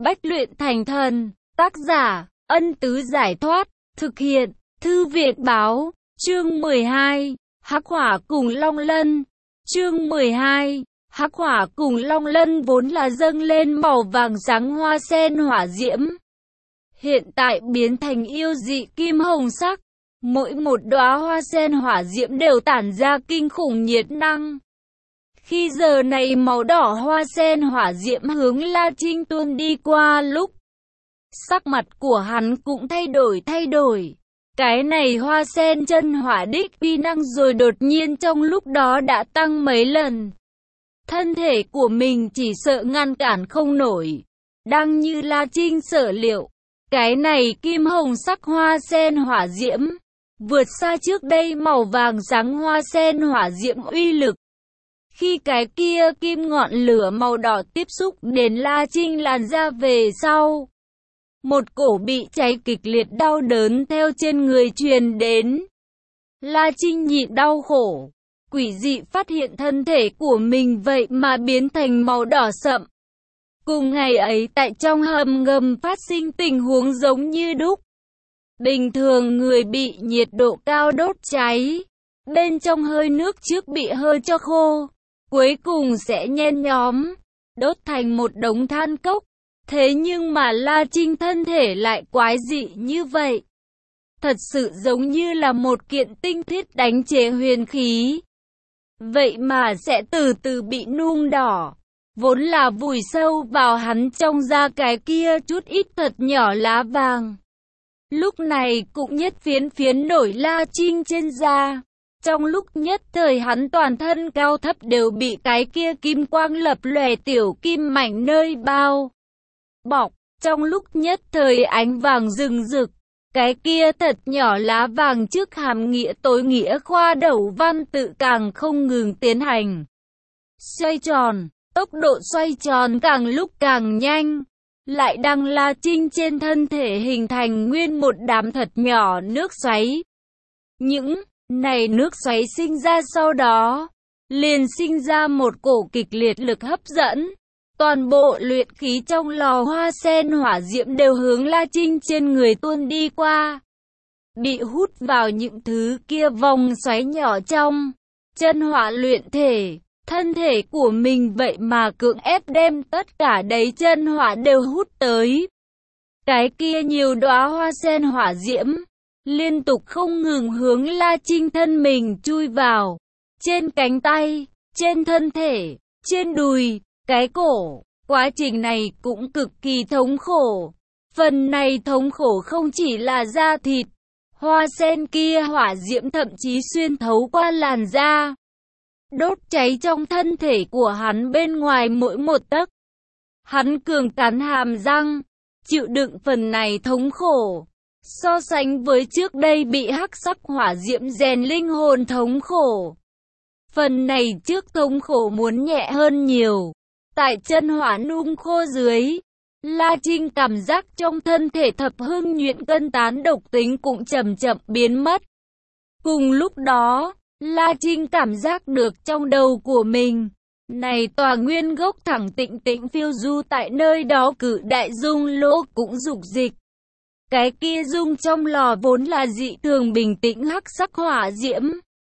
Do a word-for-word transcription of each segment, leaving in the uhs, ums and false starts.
Bách luyện thành thần. Tác giả, Ân Tứ Giải Thoát. Thực hiện, Thư Việt Báo. Chương mười hai. Hắc hỏa cùng long lân. Chương mười hai. Hắc hỏa cùng long lân vốn là dâng lên màu vàng sáng hoa sen hỏa diễm. Hiện tại biến thành yêu dị kim hồng sắc. Mỗi một đóa hoa sen hỏa diễm đều tản ra kinh khủng nhiệt năng. Khi giờ này màu đỏ hoa sen hỏa diễm hướng La Trinh tuôn đi qua lúc, sắc mặt của hắn cũng thay đổi thay đổi. Cái này hoa sen chân hỏa đích uy năng rồi đột nhiên trong lúc đó đã tăng mấy lần. Thân thể của mình chỉ sợ ngăn cản không nổi. Đang như La Trinh sở liệu, cái này kim hồng sắc hoa sen hỏa diễm vượt xa trước đây màu vàng sáng hoa sen hỏa diễm uy lực. Khi cái kia kim ngọn lửa màu đỏ tiếp xúc đến La Trinh làn da về sau, một cổ bị cháy kịch liệt đau đớn theo trên người truyền đến. La Trinh nhịn đau khổ, quỷ dị phát hiện thân thể của mình vậy mà biến thành màu đỏ sậm. Cùng ngày ấy tại trong hầm ngầm phát sinh tình huống giống như đúc. Bình thường người bị nhiệt độ cao đốt cháy, bên trong hơi nước trước bị hơi cho khô, cuối cùng sẽ nhen nhóm, đốt thành một đống than cốc. Thế nhưng mà La Trinh thân thể lại quái dị như vậy. Thật sự giống như là một kiện tinh thiết đánh chế huyền khí. Vậy mà sẽ từ từ bị nung đỏ. Vốn là vùi sâu vào hắn trong da cái kia chút ít thật nhỏ lá vàng. Lúc này cũng nhất phiến phiến nổi La Trinh trên da. Trong lúc nhất thời hắn toàn thân cao thấp đều bị cái kia kim quang lập lòe tiểu kim mảnh nơi bao bọc. Trong lúc nhất thời ánh vàng rừng rực, cái kia thật nhỏ lá vàng trước hàm nghĩa tối nghĩa khoa đầu văn tự càng không ngừng tiến hành xoay tròn, tốc độ xoay tròn càng lúc càng nhanh. Lại đang La Trinh trên thân thể hình thành nguyên một đám thật nhỏ nước xoáy. Những này nước xoáy sinh ra sau đó, liền sinh ra một cổ kịch liệt lực hấp dẫn. Toàn bộ luyện khí trong lò hoa sen hỏa diễm đều hướng La Trinh trên người tuôn đi qua. Bị hút vào những thứ kia vòng xoáy nhỏ trong chân hỏa luyện thể. Thân thể của mình vậy mà cưỡng ép đem tất cả đấy chân hỏa đều hút tới. Cái kia nhiều đóa hoa sen hỏa diễm liên tục không ngừng hướng La Trinh thân mình chui vào. Trên cánh tay, trên thân thể, trên đùi, cái cổ. Quá trình này cũng cực kỳ thống khổ. Phần này thống khổ không chỉ là da thịt. Hoa sen kia hỏa diễm thậm chí xuyên thấu qua làn da, đốt cháy trong thân thể của hắn bên ngoài mỗi một tấc. Hắn cường cắn hàm răng, chịu đựng phần này thống khổ. So sánh với trước đây bị hắc sắc hỏa diễm rèn linh hồn thống khổ, phần này trước thống khổ muốn nhẹ hơn nhiều. Tại chân hỏa nung khô dưới, La Trinh cảm giác trong thân thể thập hưng nhuyễn cân tán độc tính cũng chậm chậm biến mất. Cùng lúc đó, La Trinh cảm giác được trong đầu của mình, này tòa nguyên gốc thẳng tịnh tĩnh phiêu du tại nơi đó cự đại dung lỗ cũng dục dịch. Cái kia dung trong lò vốn là dị thường bình tĩnh hắc sắc hỏa diễm.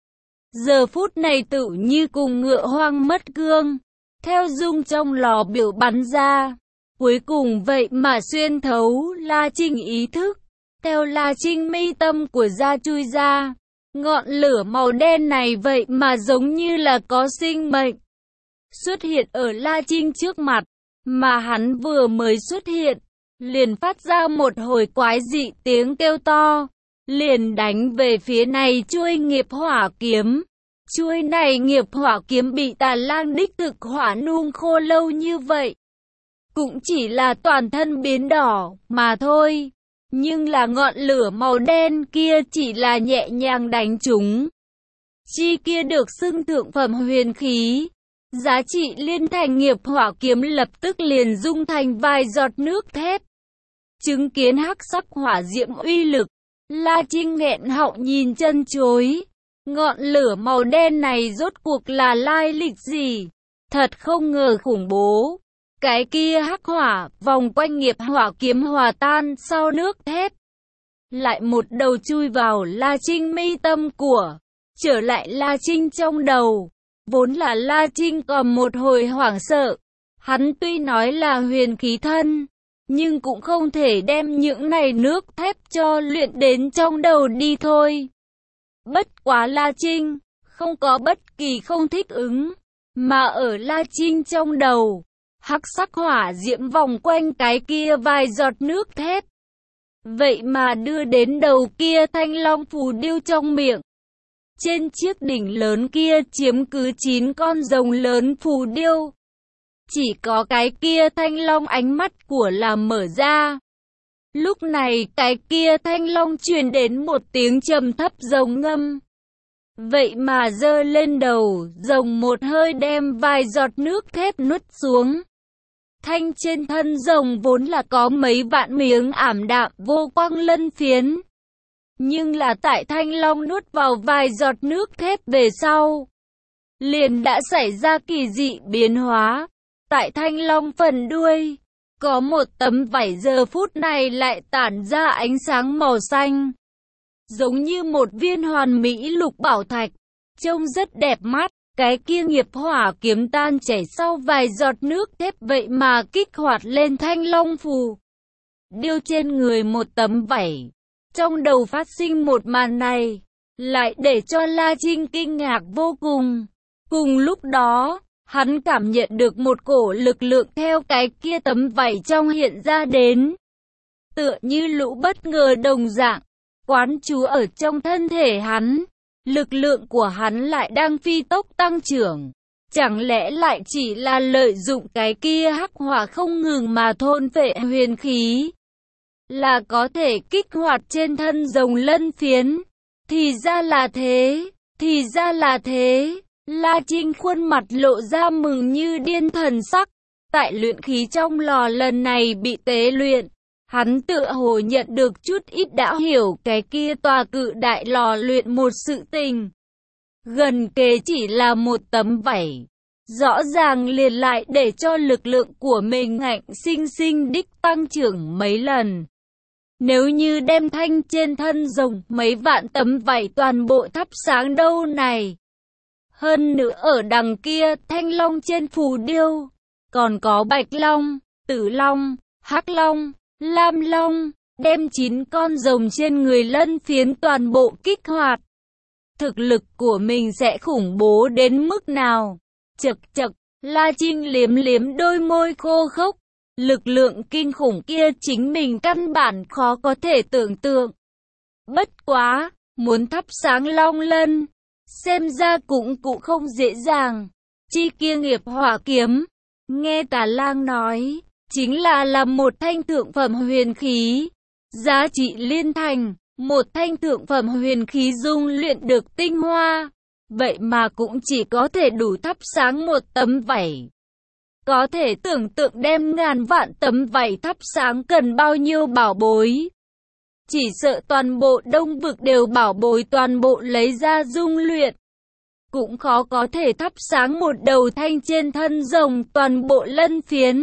Giờ phút này tự như cùng ngựa hoang mất cương, theo dung trong lò biểu bắn ra. Cuối cùng vậy mà xuyên thấu La Trinh ý thức, theo La Trinh mi tâm của da chui ra. Ngọn lửa màu đen này vậy mà giống như là có sinh mệnh xuất hiện ở La Trinh trước mặt, mà hắn vừa mới xuất hiện, liền phát ra một hồi quái dị tiếng kêu to, liền đánh về phía này chuôi nghiệp hỏa kiếm. Chuôi này nghiệp hỏa kiếm bị Tà Lang đích thực hỏa nung khô lâu như vậy, cũng chỉ là toàn thân biến đỏ mà thôi. Nhưng là ngọn lửa màu đen kia chỉ là nhẹ nhàng đánh trúng. Chi kia được xưng thượng phẩm huyền khí. Giá trị liên thành nghiệp hỏa kiếm lập tức liền dung thành vài giọt nước thép. Chứng kiến hắc sắc hỏa diễm uy lực, La Trinh nghẹn họng nhìn chân chối. Ngọn lửa màu đen này rốt cuộc là lai lịch gì? Thật không ngờ khủng bố. Cái kia hắc hỏa, vòng quanh nghiệp hỏa kiếm hòa tan sau nước thép. Lại một đầu chui vào La Trinh mi tâm của. Trở lại La Trinh trong đầu. Vốn là La Trinh còn một hồi hoảng sợ. Hắn tuy nói là huyền khí thân, nhưng cũng không thể đem những này nước thép cho luyện đến trong đầu đi thôi. Bất quá La Trinh, không có bất kỳ không thích ứng, mà ở La Trinh trong đầu, hắc sắc hỏa diễm vòng quanh cái kia vài giọt nước thép. Vậy mà đưa đến đầu kia thanh long phù điêu trong miệng. Trên chiếc đỉnh lớn kia chiếm cứ chín con rồng lớn phù điêu. Chỉ có cái kia thanh long ánh mắt của là mở ra. Lúc này cái kia thanh long truyền đến một tiếng trầm thấp rồng ngâm. Vậy mà giơ lên đầu, rồng một hơi đem vài giọt nước thép nuốt xuống. Thanh trên thân rồng vốn là có mấy vạn miếng ảm đạm vô quang lân phiến. Nhưng là tại thanh long nuốt vào vài giọt nước thép về sau, liền đã xảy ra kỳ dị biến hóa. Tại thanh long phần đuôi, có một tấm vảy giờ phút này lại tản ra ánh sáng màu xanh. Giống như một viên hoàn mỹ lục bảo thạch, trông rất đẹp mắt. Cái kia nghiệp hỏa kiếm tan chảy sau vài giọt nước thép vậy mà kích hoạt lên thanh long phù. Điêu trên người một tấm vảy. Trong đầu phát sinh một màn này, lại để cho La Trinh kinh ngạc vô cùng. Cùng lúc đó, hắn cảm nhận được một cổ lực lượng theo cái kia tấm vảy trong hiện ra đến. Tựa như lũ bất ngờ đồng dạng, quán trú ở trong thân thể hắn. Lực lượng của hắn lại đang phi tốc tăng trưởng. Chẳng lẽ lại chỉ là lợi dụng cái kia hắc hỏa không ngừng mà thôn phệ huyền khí, là có thể kích hoạt trên thân rồng lân phiến? Thì ra là thế, thì ra là thế. La Trinh khuôn mặt lộ ra mừng như điên thần sắc. Tại luyện khí trong lò lần này bị tế luyện, hắn tựa hồ nhận được chút ít đã hiểu cái kia tòa cự đại lò luyện một sự tình. Gần kề chỉ là một tấm vảy, rõ ràng liền lại để cho lực lượng của mình ngạnh sinh sinh đích tăng trưởng mấy lần. Nếu như đem thanh trên thân rồng mấy vạn tấm vảy toàn bộ thắp sáng đâu này. Hơn nữa ở đằng kia thanh long trên phù điêu, còn có bạch long, tử long, hắc long, lam long, đem chín con rồng trên người lân phiến toàn bộ kích hoạt. Thực lực của mình sẽ khủng bố đến mức nào? Chậc chậc, La Trinh liếm liếm đôi môi khô khốc. Lực lượng kinh khủng kia chính mình căn bản khó có thể tưởng tượng. Bất quá, muốn thắp sáng long lân, xem ra cũng cũng không dễ dàng. Chi kia nghiệp hỏa kiếm, nghe Tà Lang nói, chính là là một thanh thượng phẩm huyền khí. Giá trị liên thành, một thanh thượng phẩm huyền khí dung luyện được tinh hoa. Vậy mà cũng chỉ có thể đủ thắp sáng một tấm vảy. Có thể tưởng tượng đem ngàn vạn tấm vảy thắp sáng cần bao nhiêu bảo bối. Chỉ sợ toàn bộ đông vực đều bảo bối toàn bộ lấy ra dung luyện. Cũng khó có thể thắp sáng một đầu thanh trên thân rồng toàn bộ lân phiến.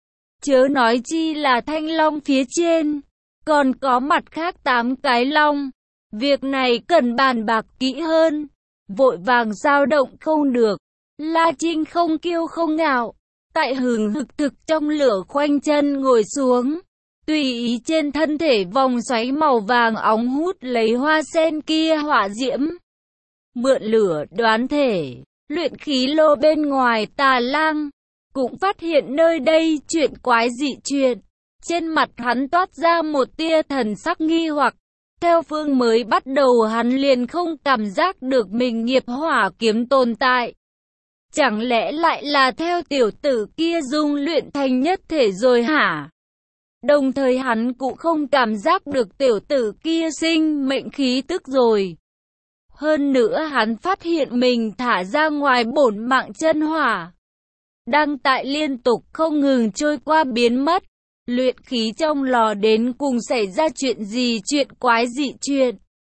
Chớ nói chi là thanh long phía trên, còn có mặt khác tám cái long. Việc này cần bàn bạc kỹ hơn, vội vàng dao động không được. La Trinh không kiêu không ngạo, tại hừng hực thực trong lửa khoanh chân ngồi xuống, tùy ý trên thân thể vòng xoáy màu vàng óng hút lấy hoa sen kia hỏa diễm. Mượn lửa đoán thể, luyện khí lô bên ngoài Tà Lang cũng phát hiện nơi đây chuyện quái dị chuyện. Trên mặt hắn toát ra một tia thần sắc nghi hoặc. Theo phương mới bắt đầu hắn liền không cảm giác được mình nghiệp hỏa kiếm tồn tại. Chẳng lẽ lại là theo tiểu tử kia dung luyện thành nhất thể rồi hả? Đồng thời hắn cũng không cảm giác được tiểu tử kia sinh mệnh khí tức rồi. Hơn nữa hắn phát hiện mình thả ra ngoài bổn mạng chân hỏa, đang tại liên tục không ngừng trôi qua biến mất. Luyện khí trong lò đến cùng xảy ra chuyện gì, chuyện quái dị chuyện.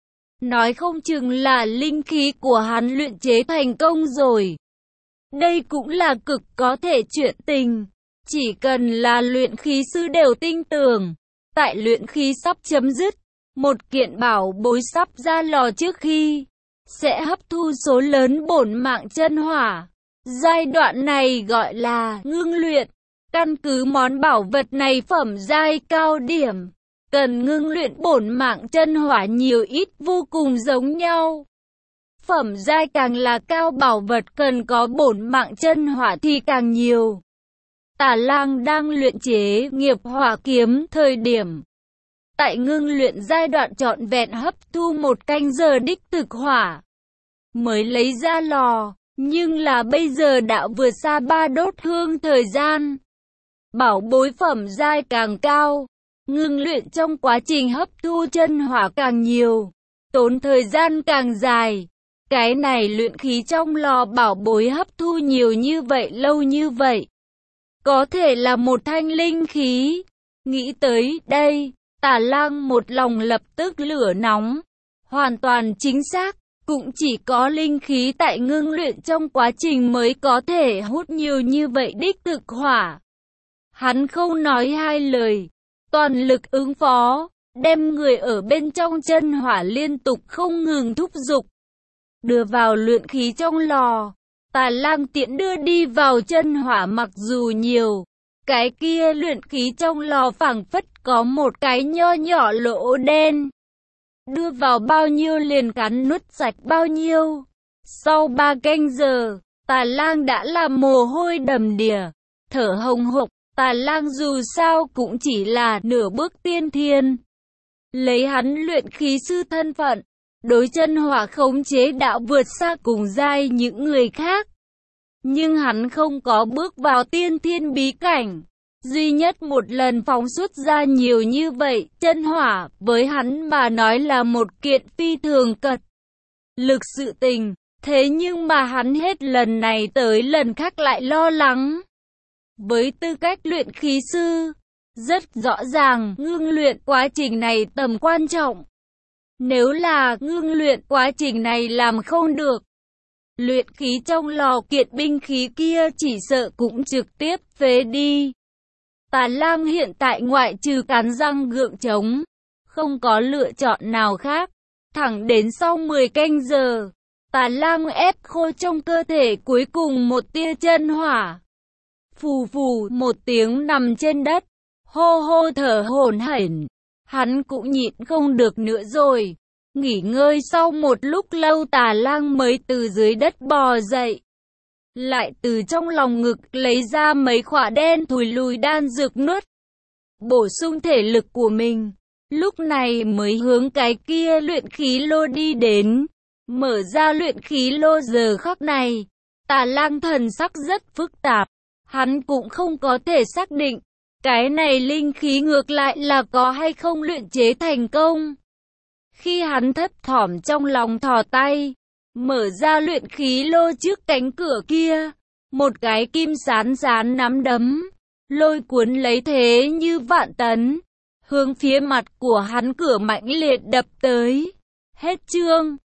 Nói không chừng là linh khí của hắn luyện chế thành công rồi. Đây cũng là cực có thể chuyện tình. Chỉ cần là luyện khí sư đều tin tưởng, tại luyện khí sắp chấm dứt, một kiện bảo bối sắp ra lò trước khi sẽ hấp thu số lớn bổn mạng chân hỏa. Giai đoạn này gọi là ngưng luyện. Căn cứ món bảo vật này phẩm giai cao điểm, cần ngưng luyện bổn mạng chân hỏa nhiều ít vô cùng giống nhau. Phẩm giai càng là cao bảo vật cần có bổn mạng chân hỏa thì càng nhiều. Tà Lang đang luyện chế nghiệp hỏa kiếm thời điểm tại ngưng luyện giai đoạn trọn vẹn hấp thu một canh giờ đích thực hỏa mới lấy ra lò, nhưng là bây giờ đã vượt xa ba đốt hương thời gian. Bảo bối phẩm giai càng cao, ngưng luyện trong quá trình hấp thu chân hỏa càng nhiều, tốn thời gian càng dài. Cái này luyện khí trong lò bảo bối hấp thu nhiều như vậy lâu như vậy, có thể là một thanh linh khí. Nghĩ tới đây, Tà Lang một lòng lập tức lửa nóng. Hoàn toàn chính xác, cũng chỉ có linh khí tại ngưng luyện trong quá trình mới có thể hút nhiều như vậy đích thực hỏa. Hắn không nói hai lời, toàn lực ứng phó, đem người ở bên trong chân hỏa liên tục không ngừng thúc giục, đưa vào luyện khí trong lò. Tà Lang tiện đưa đi vào chân hỏa mặc dù nhiều, cái kia luyện khí trong lò phảng phất có một cái nho nhỏ lỗ đen. Đưa vào bao nhiêu liền cắn nuốt sạch bao nhiêu. Sau ba canh giờ, Tà Lang đã làm mồ hôi đầm đìa, thở hồng hộc. Tà Lang dù sao cũng chỉ là nửa bước tiên thiên. Lấy hắn luyện khí sư thân phận, đối chân hỏa khống chế đã vượt xa cùng giai những người khác. Nhưng hắn không có bước vào tiên thiên bí cảnh. Duy nhất một lần phóng xuất ra nhiều như vậy, chân hỏa, với hắn mà nói là một kiện phi thường cật lực sự tình. Thế nhưng mà hắn hết lần này tới lần khác lại lo lắng. Với tư cách luyện khí sư, rất rõ ràng ngưng luyện quá trình này tầm quan trọng. Nếu là ngưng luyện quá trình này làm không được, luyện khí trong lò kiện binh khí kia chỉ sợ cũng trực tiếp phế đi. Tà Lang hiện tại ngoại trừ cắn răng gượng chống, không có lựa chọn nào khác. Thẳng đến sau mười canh giờ, Tà Lang ép khô trong cơ thể cuối cùng một tia chân hỏa. Phù phù một tiếng nằm trên đất, hô hô thở hổn hển. Hắn cũng nhịn không được nữa rồi. Nghỉ ngơi sau một lúc lâu Tà Lang mới từ dưới đất bò dậy. Lại từ trong lòng ngực lấy ra mấy khỏa đen thùi lùi đan dược nuốt, bổ sung thể lực của mình. Lúc này mới hướng cái kia luyện khí lô đi đến. Mở ra luyện khí lô giờ khắc này, Tà Lang thần sắc rất phức tạp. Hắn cũng không có thể xác định, cái này linh khí ngược lại là có hay không luyện chế thành công. Khi hắn thấp thỏm trong lòng thò tay, mở ra luyện khí lô trước cánh cửa kia, một cái kim sán sán nắm đấm, lôi cuốn lấy thế như vạn tấn, hướng phía mặt của hắn cửa mãnh liệt đập tới. Hết chương.